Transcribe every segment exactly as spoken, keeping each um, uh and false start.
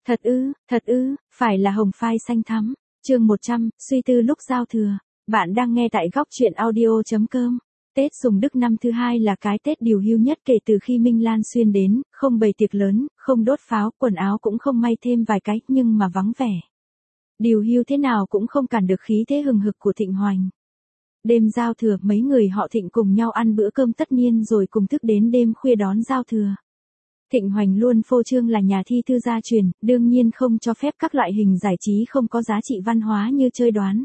Thật ư, thật ư, phải là hồng phai xanh thắm. Chương một trăm, suy tư lúc giao thừa. Bạn đang nghe tại góc truyện audio.com. Tết Sùng Đức năm thứ hai là cái Tết điều hưu nhất kể từ khi Minh Lan xuyên đến, không bày tiệc lớn, không đốt pháo, quần áo cũng không may thêm vài cái, nhưng mà vắng vẻ. Điều hưu thế nào cũng không cản được khí thế hừng hực của Thịnh Hoành. Đêm giao thừa, mấy người họ Thịnh cùng nhau ăn bữa cơm tất niên rồi cùng thức đến đêm khuya đón giao thừa. Thịnh Hoành luôn phô trương là nhà thi thư gia truyền, đương nhiên không cho phép các loại hình giải trí không có giá trị văn hóa như chơi đoán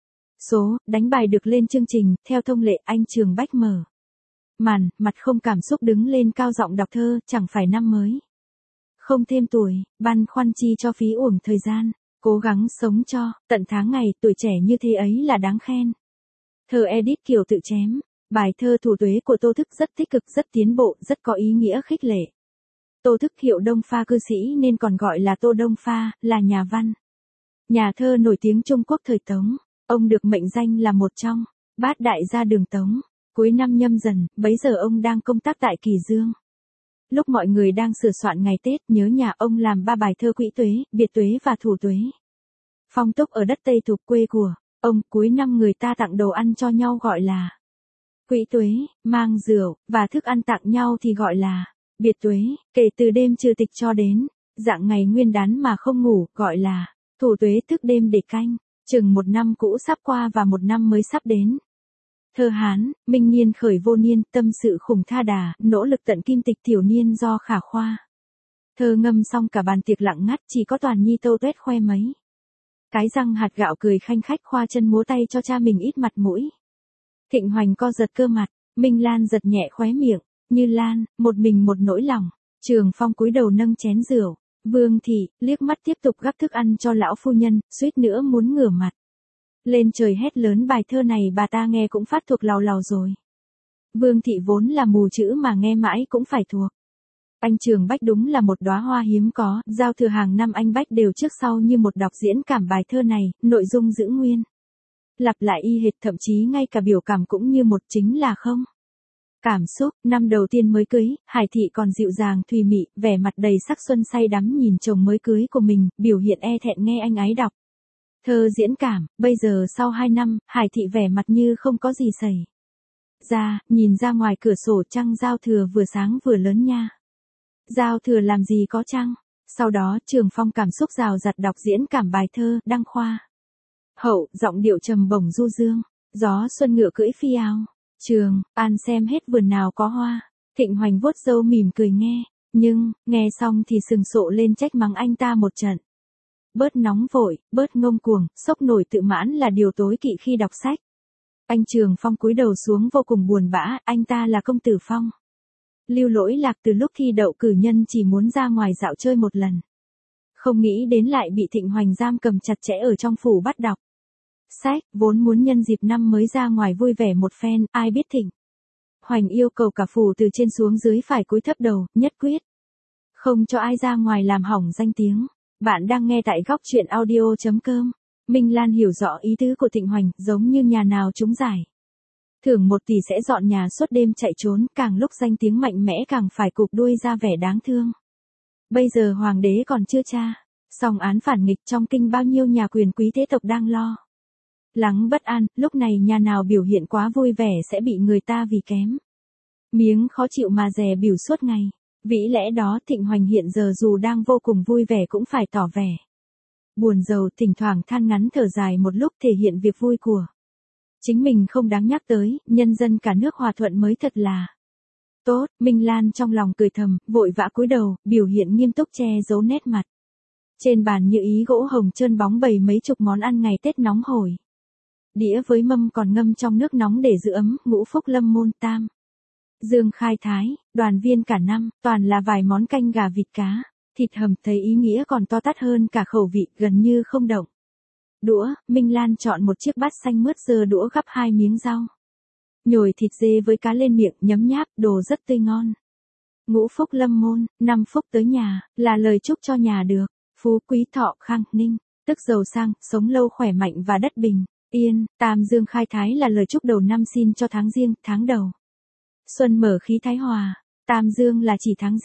số, đánh bài được lên chương trình. Theo thông lệ, anh Trường Bách mở màn, mặt không cảm xúc đứng lên cao giọng đọc thơ. Chẳng phải năm mới không thêm tuổi, băn khoăn chi cho phí uổng thời gian, cố gắng sống cho tận tháng ngày, tuổi trẻ như thế ấy là đáng khen. Thơ edit kiểu tự chém. Bài thơ Thủ Tuế của Tô Thức rất tích cực, rất tiến bộ, rất có ý nghĩa khích lệ. Tô Thức hiệu Đông Pha cư sĩ nên còn gọi là Tô Đông Pha, là nhà văn, nhà thơ nổi tiếng Trung Quốc thời Tống. Ông được mệnh danh là một trong bát đại gia đường Tống. Cuối năm Nhâm Dần, bấy giờ ông đang công tác tại Kỳ Dương. Lúc mọi người đang sửa soạn ngày Tết, nhớ nhà ông làm ba bài thơ Quỹ Tuế, Biệt Tuế và Thủ Tuế. Phong tục ở đất Tây thuộc quê của ông, cuối năm người ta tặng đồ ăn cho nhau gọi là Quỹ Tuế, mang rượu và thức ăn tặng nhau thì gọi là Biệt Tuế. Kể từ đêm trừ tịch cho đến dạng ngày Nguyên Đán mà không ngủ gọi là Thủ Tuế, thức đêm để canh chừng một năm cũ sắp qua và một năm mới sắp đến. Thơ Hán, minh niên khởi vô niên, tâm sự khủng tha đà, nỗ lực tận kim tịch tiểu niên do khả khoa. Thơ ngâm xong cả bàn tiệc lặng ngắt, chỉ có Toàn Nhi Tô Tuét khoe mấy cái răng hạt gạo cười khanh khách, khoa chân múa tay cho cha mình ít mặt mũi. Thịnh Hoành co giật cơ mặt, Minh Lan giật nhẹ khóe miệng. Như Lan, một mình một nỗi lòng. Trường Phong cúi đầu nâng chén rượu. Vương Thị liếc mắt tiếp tục gắp thức ăn cho lão phu nhân, suýt nữa muốn ngửa mặt lên trời hét lớn, bài thơ này bà ta nghe cũng phát thuộc lào lào rồi. Vương Thị vốn là mù chữ mà nghe mãi cũng phải thuộc. Anh Trường Bách đúng là một đóa hoa hiếm có, giao thừa hàng năm anh Bách đều trước sau như một đọc diễn cảm bài thơ này, nội dung giữ nguyên, lặp lại y hệt, thậm chí ngay cả biểu cảm cũng như một, chính là không cảm xúc. Năm đầu tiên mới cưới, Hải Thị còn dịu dàng thùy mị, vẻ mặt đầy sắc xuân say đắm nhìn chồng mới cưới của mình, biểu hiện e thẹn nghe anh ấy đọc thơ diễn cảm. Bây giờ sau hai năm, Hải Thị vẻ mặt như không có gì xảy ra, nhìn ra ngoài cửa sổ trăng giao thừa vừa sáng vừa lớn nha. Giao thừa làm gì có trăng. Sau đó Trường Phong cảm xúc rào rạt đọc diễn cảm bài thơ Đăng Khoa Hậu, giọng điệu trầm bổng du dương, gió xuân ngựa cưỡi phi ao. Trường An xem hết vườn nào có hoa. Thịnh Hoành vuốt râu mỉm cười nghe, nhưng nghe xong thì sừng sộ lên trách mắng anh ta một trận. Bớt nóng vội, bớt ngông cuồng, sốc nổi tự mãn là điều tối kỵ khi đọc sách. Anh Trường Phong cúi đầu xuống vô cùng buồn bã, anh ta là công tử Phong. Lưu lỗi lạc từ lúc thi đậu cử nhân, chỉ muốn ra ngoài dạo chơi một lần. Không nghĩ đến lại bị Thịnh Hoành giam cầm chặt chẽ ở trong phủ bắt đọc sách, vốn muốn nhân dịp năm mới ra ngoài vui vẻ một phen, ai biết Thịnh Hoành yêu cầu cả phủ từ trên xuống dưới phải cúi thấp đầu, nhất quyết không cho ai ra ngoài làm hỏng danh tiếng. Bạn đang nghe tại góc truyện audio.com. Minh Lan hiểu rõ ý tứ của Thịnh Hoành, giống như nhà nào trúng giải thưởng một tỷ sẽ dọn nhà suốt đêm chạy trốn, càng lúc danh tiếng mạnh mẽ càng phải cụp đuôi ra vẻ đáng thương. Bây giờ hoàng đế còn chưa tra xong án phản nghịch, trong kinh bao nhiêu nhà quyền quý thế tộc đang lo lắng bất an, lúc này nhà nào biểu hiện quá vui vẻ sẽ bị người ta vì kém miếng khó chịu mà dè bỉu suốt ngày. Vĩ lẽ đó Thịnh Hoành hiện giờ dù đang vô cùng vui vẻ cũng phải tỏ vẻ buồn rầu, thỉnh thoảng than ngắn thở dài một lúc, thể hiện việc vui của chính mình không đáng nhắc tới, nhân dân cả nước hòa thuận mới thật là tốt. Minh Lan trong lòng cười thầm, vội vã cúi đầu, biểu hiện nghiêm túc che giấu nét mặt. Trên bàn như ý gỗ hồng trơn bóng bày mấy chục món ăn ngày Tết nóng hổi. Đĩa với mâm còn ngâm trong nước nóng để giữ ấm, ngũ phúc lâm môn tam dương khai thái, đoàn viên cả năm, toàn là vài món canh gà vịt cá, thịt hầm, thấy ý nghĩa còn to tát hơn cả khẩu vị, gần như không động đũa. Minh Lan chọn một chiếc bát xanh mướt, giơ đũa gắp hai miếng rau nhồi thịt dê với cá lên miệng, nhấm nháp, đồ rất tươi ngon. Ngũ phúc lâm môn, năm phúc tới nhà, là lời chúc cho nhà được phú quý thọ khang ninh, tức giàu sang, sống lâu khỏe mạnh và đất bình yên. Tam dương khai thái là lời chúc đầu năm, xin cho tháng Giêng, tháng đầu xuân mở khí thái hòa. Tam dương là chỉ tháng Giêng,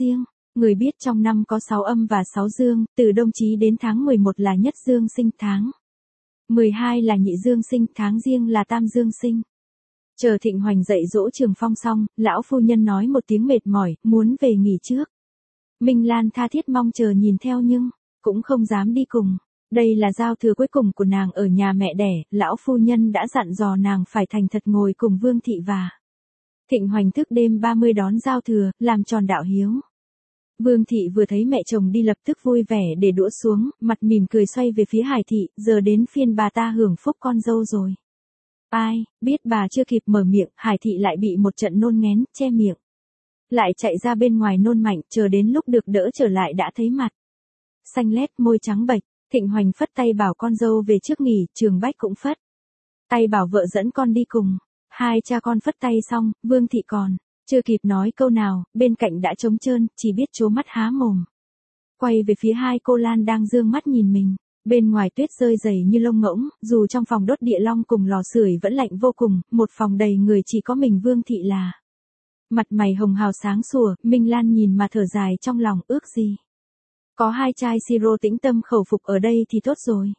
Người biết trong năm có sáu âm và sáu dương, từ đông chí đến tháng mười một là nhất dương sinh tháng. mười hai là nhị dương sinh, tháng riêng là tam dương sinh. Chờ Thịnh Hoành dạy dỗ Trường Phong xong, lão phu nhân nói một tiếng mệt mỏi, muốn về nghỉ trước. Minh Lan tha thiết mong chờ nhìn theo nhưng, cũng không dám đi cùng. Đây là giao thừa cuối cùng của nàng ở nhà mẹ đẻ, lão phu nhân đã dặn dò nàng phải thành thật ngồi cùng Vương Thị và Thịnh Hoành thức đêm ba mươi đón giao thừa, làm tròn đạo hiếu. Vương Thị vừa thấy mẹ chồng đi lập tức vui vẻ để đũa xuống, mặt mỉm cười xoay về phía Hải Thị, giờ đến phiên bà ta hưởng phúc con dâu rồi. Ai, biết bà chưa kịp mở miệng, Hải Thị lại bị một trận nôn nghén, che miệng. Lại chạy ra bên ngoài nôn mạnh, chờ đến lúc được đỡ trở lại đã thấy mặt xanh lét, môi trắng bệch. Thịnh Hoành phất tay bảo con dâu về trước nghỉ, Trường Bách cũng phất tay bảo vợ dẫn con đi cùng. Hai cha con phất tay xong, Vương Thị còn chưa kịp nói câu nào, bên cạnh đã trống trơn, chỉ biết trố mắt há mồm. Quay về phía hai cô Lan đang dương mắt nhìn mình. Bên ngoài tuyết rơi dày như lông ngỗng, dù trong phòng đốt địa long cùng lò sưởi vẫn lạnh vô cùng, một phòng đầy người chỉ có mình Vương Thị là mặt mày hồng hào sáng sủa. Minh Lan nhìn mà thở dài trong lòng, ước gì có hai chai siro tĩnh tâm khẩu phục ở đây thì tốt rồi.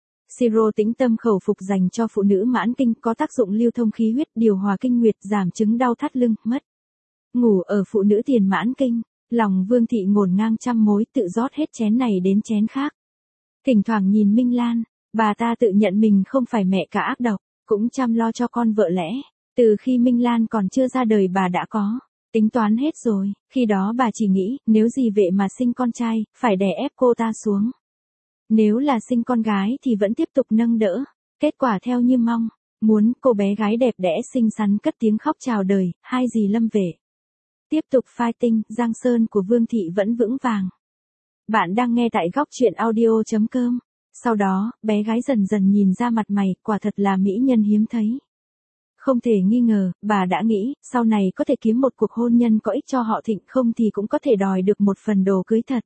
Siro tĩnh tâm khẩu phục dành cho phụ nữ mãn kinh, có tác dụng lưu thông khí huyết, điều hòa kinh nguyệt, giảm chứng đau thắt lưng, mất ngủ ở phụ nữ tiền mãn kinh. Lòng Vương Thị ngổn ngang trăm mối, tự rót hết chén này đến chén khác. Thỉnh thoảng nhìn Minh Lan, bà ta tự nhận mình không phải mẹ cả ác độc, cũng chăm lo cho con vợ lẽ. Từ khi Minh Lan còn chưa ra đời bà đã có tính toán hết rồi. Khi đó bà chỉ nghĩ, nếu dì Vệ mà sinh con trai, phải đè ép cô ta xuống. Nếu là sinh con gái thì vẫn tiếp tục nâng đỡ. Kết quả theo như mong muốn, cô bé gái đẹp đẽ xinh xắn cất tiếng khóc chào đời, hai dì Lâm Vệ tiếp tục fighting, giang sơn của Vương Thị vẫn vững vàng. Bạn đang nghe tại góc truyện audio chấm com. Sau đó, bé gái dần dần nhìn ra mặt mày, quả thật là mỹ nhân hiếm thấy. Không thể nghi ngờ, bà đã nghĩ, sau này có thể kiếm một cuộc hôn nhân có ích cho họ Thịnh, không thì cũng có thể đòi được một phần đồ cưới thật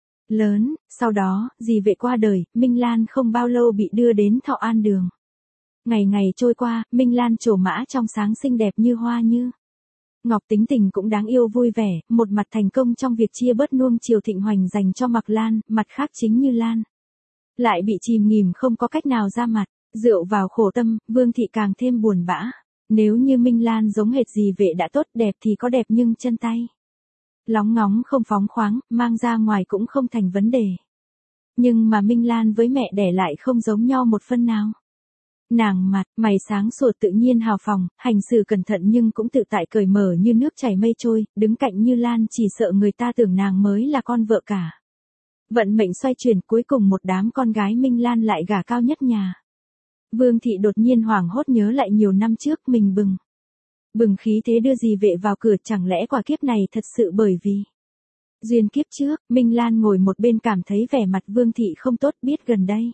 lớn. Sau đó, dì Vệ qua đời, Minh Lan không bao lâu bị đưa đến Thọ An Đường. Ngày ngày trôi qua, Minh Lan trổ mã trong sáng xinh đẹp như hoa như ngọc, tính tình cũng đáng yêu vui vẻ, một mặt thành công trong việc chia bớt nuông chiều Thịnh Hoành dành cho Mạc Lan, mặt khác chính Như Lan lại bị chìm nghỉm không có cách nào ra mặt. Rượu vào khổ tâm, Vương Thị càng thêm buồn bã. Nếu như Minh Lan giống hệt dì Vệ đã tốt, đẹp thì có đẹp nhưng chân tay lóng ngóng không phóng khoáng, mang ra ngoài cũng không thành vấn đề. Nhưng mà Minh Lan với mẹ đẻ lại không giống nhau một phân nào. Nàng mặt, mày sáng sủa tự nhiên hào phóng, hành xử cẩn thận nhưng cũng tự tại cởi mở như nước chảy mây trôi, đứng cạnh Như Lan chỉ sợ người ta tưởng nàng mới là con vợ cả. Vận mệnh xoay chuyển, cuối cùng một đám con gái Minh Lan lại gả cao nhất nhà. Vương Thị đột nhiên hoảng hốt nhớ lại nhiều năm trước mình bừng bừng khí thế đưa dì Vệ vào cửa, chẳng lẽ quả kiếp này thật sự bởi vì duyên kiếp trước. Minh Lan ngồi một bên cảm thấy vẻ mặt Vương Thị không tốt, biết gần đây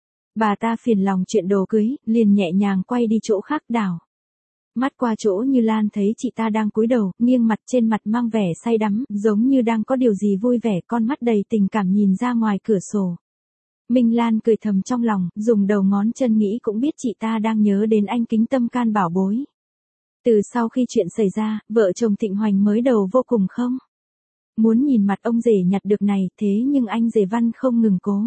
bà ta phiền lòng chuyện đồ cưới, liền nhẹ nhàng quay đi chỗ khác, đảo mắt qua chỗ Như Lan, thấy chị ta đang cúi đầu, nghiêng mặt, trên mặt mang vẻ say đắm, giống như đang có điều gì vui vẻ, con mắt đầy tình cảm nhìn ra ngoài cửa sổ. Minh Lan cười thầm trong lòng, dùng đầu ngón chân nghĩ cũng biết chị ta đang nhớ đến anh Kính Tâm Can bảo bối. Từ sau khi chuyện xảy ra, vợ chồng Thịnh Hoành mới đầu vô cùng không muốn nhìn mặt ông rể nhặt được này, thế nhưng anh rể Văn không ngừng cố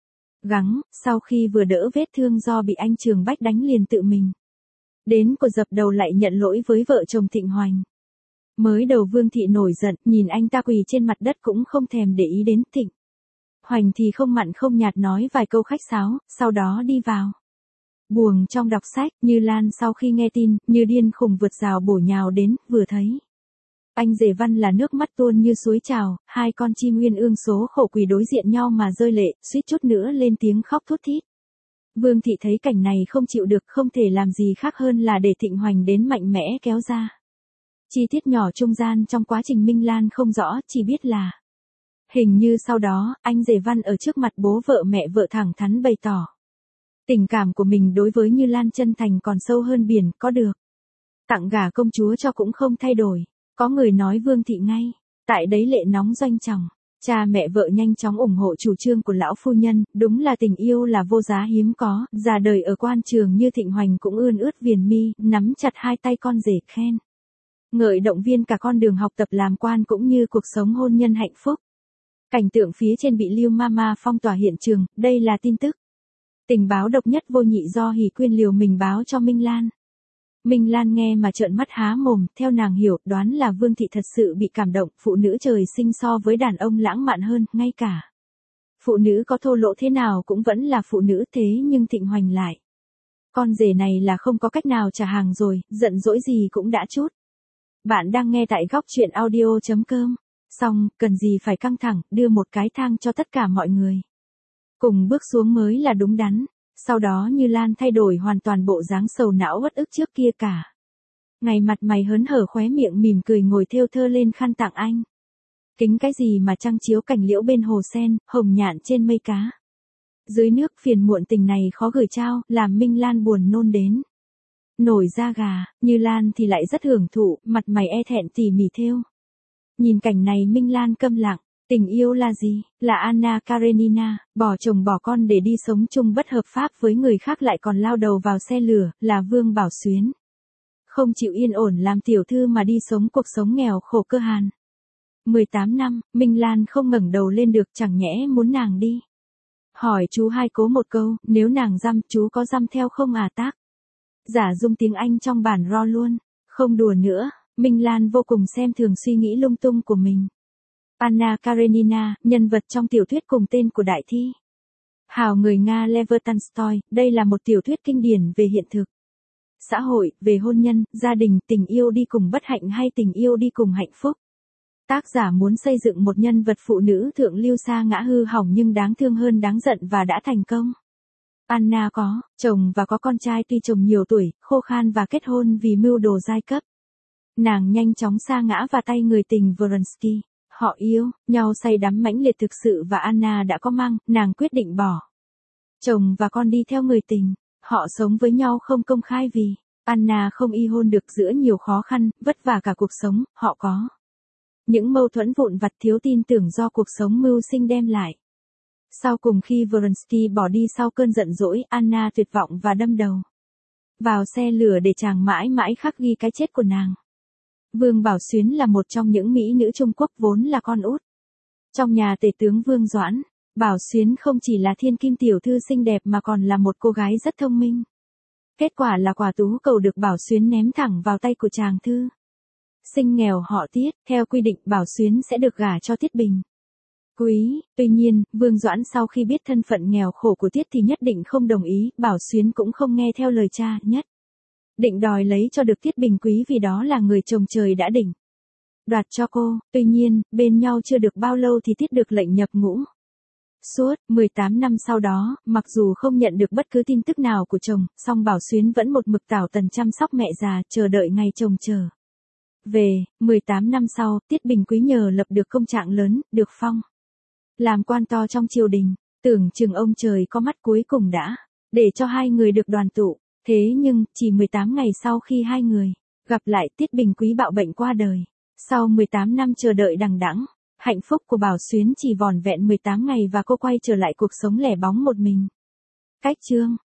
gắng, sau khi vừa đỡ vết thương do bị anh Trường Bách đánh liền tự mình đến cuộc dập đầu lại nhận lỗi với vợ chồng Thịnh Hoành. Mới đầu Vương Thị nổi giận, nhìn anh ta quỳ trên mặt đất cũng không thèm để ý đến Thịnh Hoành thì không mặn không nhạt nói vài câu khách sáo, sau đó đi vào buồng trong đọc sách. Như Lan sau khi nghe tin, như điên khùng vượt rào bổ nhào đến, vừa thấy anh rể Văn là nước mắt tuôn như suối trào, hai con chim uyên ương số khổ quỳ đối diện nhau mà rơi lệ, suýt chút nữa lên tiếng khóc thút thít. Vương Thị thấy cảnh này không chịu được, không thể làm gì khác hơn là để Thịnh Hoành đến mạnh mẽ kéo ra chi tiết nhỏ trung gian trong quá trình. Minh Lan không rõ, chỉ biết là hình như sau đó, anh rể Văn ở trước mặt bố vợ mẹ vợ thẳng thắn bày tỏ tình cảm của mình đối với Như Lan, chân thành còn sâu hơn biển, có được tặng gả công chúa cho cũng không thay đổi. Có người nói Vương Thị ngay tại đấy lệ nóng doanh trọng. Cha mẹ vợ nhanh chóng ủng hộ chủ trương của lão phu nhân, đúng là tình yêu là vô giá hiếm có. Già đời ở quan trường như Thịnh Hoành cũng ươn ướt viền mi, nắm chặt hai tay con rể khen ngợi động viên cả con đường học tập làm quan cũng như cuộc sống hôn nhân hạnh phúc. Cảnh tượng phía trên bị Lưu Mama phong tỏa hiện trường, đây là tin tức. Tình báo độc nhất vô nhị do Hỷ Quyên liều mình báo cho Minh Lan. Minh Lan nghe mà trợn mắt há mồm, theo nàng hiểu, đoán là Vương Thị thật sự bị cảm động, phụ nữ trời sinh so với đàn ông lãng mạn hơn, ngay cả. Phụ nữ có thô lỗ thế nào cũng vẫn là phụ nữ thế nhưng Thịnh Hoành lại. Con rể này là không có cách nào trả hàng rồi, giận dỗi gì cũng đã chút. Bạn đang nghe tại góc truyện audio chấm com. Xong, cần gì phải căng thẳng, đưa một cái thang cho tất cả mọi người. Cùng bước xuống mới là đúng đắn. Sau đó Như Lan thay đổi hoàn toàn bộ dáng sầu não uất ức trước kia cả. Ngày mặt mày hớn hở khóe miệng mỉm cười ngồi thêu thơ lên khăn tặng anh. Kính cái gì mà trăng chiếu cảnh liễu bên hồ sen, hồng nhạn trên mây cá. Dưới nước phiền muộn tình này khó gửi trao, làm Minh Lan buồn nôn đến. Nổi da gà, Như Lan thì lại rất hưởng thụ, mặt mày e thẹn tỉ mỉ thêu. Nhìn cảnh này Minh Lan câm lặng. Tình yêu là gì? Là Anna Karenina, bỏ chồng bỏ con để đi sống chung bất hợp pháp với người khác lại còn lao đầu vào xe lửa, là Vương Bảo Xuyến. Không chịu yên ổn làm tiểu thư mà đi sống cuộc sống nghèo khổ cơ hàn. mười tám năm, Minh Lan không ngẩng đầu lên được, chẳng nhẽ muốn nàng đi. Hỏi chú hai cố một câu, nếu nàng dăm chú có dăm theo không à tác? Giả dung tiếng Anh trong bản ro luôn, không đùa nữa, Minh Lan vô cùng xem thường suy nghĩ lung tung của mình. Anna Karenina, nhân vật trong tiểu thuyết cùng tên của đại thi hào người Nga Lev Tolstoy, đây là một tiểu thuyết kinh điển về hiện thực, xã hội, về hôn nhân, gia đình, tình yêu đi cùng bất hạnh hay tình yêu đi cùng hạnh phúc. Tác giả muốn xây dựng một nhân vật phụ nữ thượng lưu sa ngã hư hỏng nhưng đáng thương hơn đáng giận và đã thành công. Anna có chồng và có con trai tuy chồng nhiều tuổi, khô khan và kết hôn vì mưu đồ giai cấp. Nàng nhanh chóng sa ngã vào tay người tình Vronsky. Họ yêu nhau say đắm mãnh liệt thực sự và Anna đã có mang, nàng quyết định bỏ chồng và con đi theo người tình. Họ sống với nhau không công khai vì Anna không y hôn được giữa nhiều khó khăn, vất vả cả cuộc sống, họ có những mâu thuẫn vụn vặt thiếu tin tưởng do cuộc sống mưu sinh đem lại. Sau cùng khi Vronsky bỏ đi sau cơn giận dỗi, Anna tuyệt vọng và đâm đầu vào xe lửa để chàng mãi mãi khắc ghi cái chết của nàng. Vương Bảo Xuyến là một trong những mỹ nữ Trung Quốc vốn là con út trong nhà tể tướng Vương Doãn. Bảo Xuyến không chỉ là thiên kim tiểu thư xinh đẹp mà còn là một cô gái rất thông minh. Kết quả là quả tú cầu được Bảo Xuyến ném thẳng vào tay của chàng thư sinh nghèo họ Tiết. Theo quy định Bảo Xuyến sẽ được gả cho Tiết Bình Quý. Tuy nhiên, Vương Doãn sau khi biết thân phận nghèo khổ của Tiết thì nhất định không đồng ý. Bảo Xuyến cũng không nghe theo lời cha, nhất định đòi lấy cho được Tiết Bình Quý vì đó là người chồng trời đã định đoạt cho cô. Tuy nhiên, bên nhau chưa được bao lâu thì Tiết được lệnh nhập ngũ. Suốt mười tám năm sau đó, mặc dù không nhận được bất cứ tin tức nào của chồng, song Bảo Xuyến vẫn một mực tảo tần chăm sóc mẹ già, chờ đợi ngày chồng trở về. mười tám năm sau, Tiết Bình Quý nhờ lập được công trạng lớn, được phong làm quan to trong triều đình. Tưởng chừng ông trời có mắt cuối cùng đã để cho hai người được đoàn tụ. Thế nhưng, chỉ mười tám ngày sau khi hai người gặp lại, Tiết Bình Quý bạo bệnh qua đời. Sau mười tám năm chờ đợi đằng đẵng, hạnh phúc của Bảo Xuyến chỉ vỏn vẹn mười tám ngày và cô quay trở lại cuộc sống lẻ bóng một mình. Cách chương